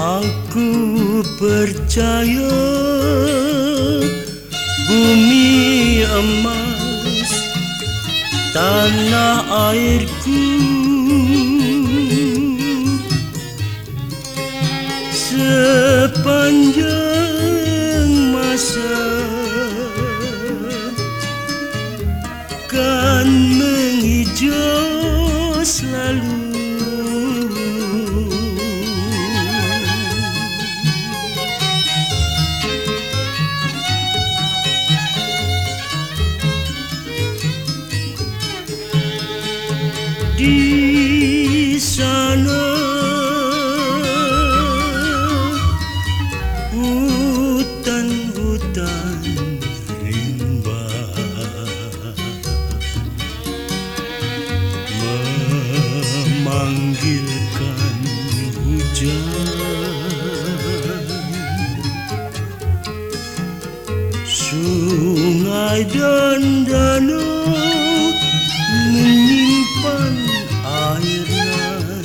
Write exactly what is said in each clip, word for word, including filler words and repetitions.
Aku percaya bumi emas, tanah airku, sepanjang masa kan menghijau selalu. Di sana hutan-hutan rimba memanggilkan hujan, sungai dan danau menyimpan airan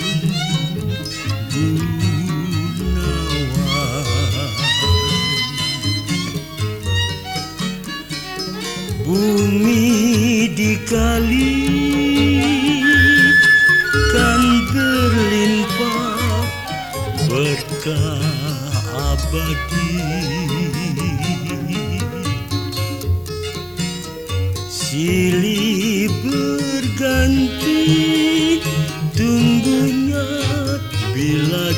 gunawan. Bumi dikali kan berlimpah berkah abadi, silih berganti tumbuhnya bila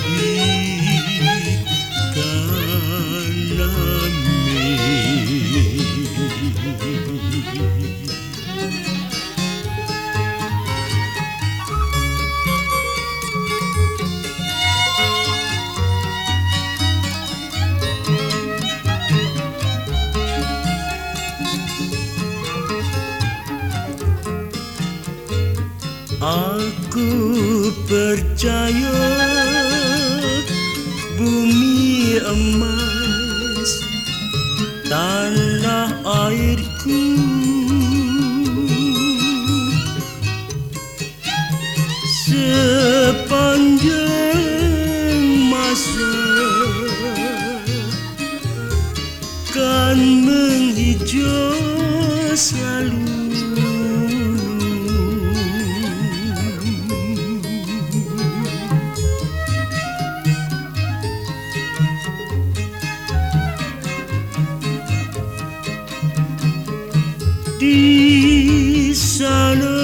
ditanami. Aku percaya bumi emas, tanah airku, sepanjang masa kan menghijau selalu. Di sana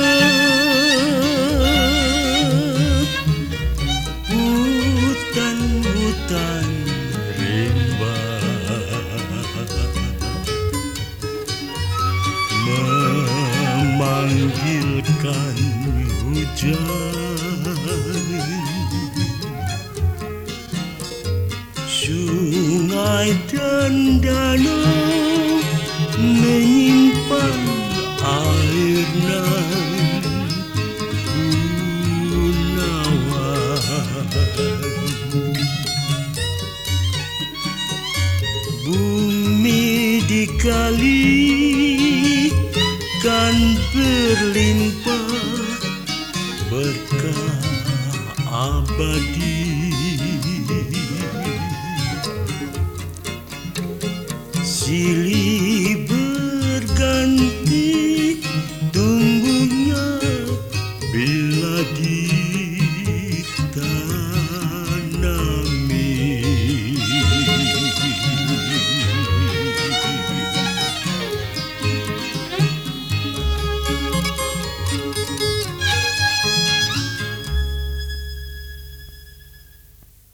hutan-hutan rimba memanggilkan hujan, sungai dan danau menyimpan airan gunawan. Bumi dikali kan berlimpah berkah abadi,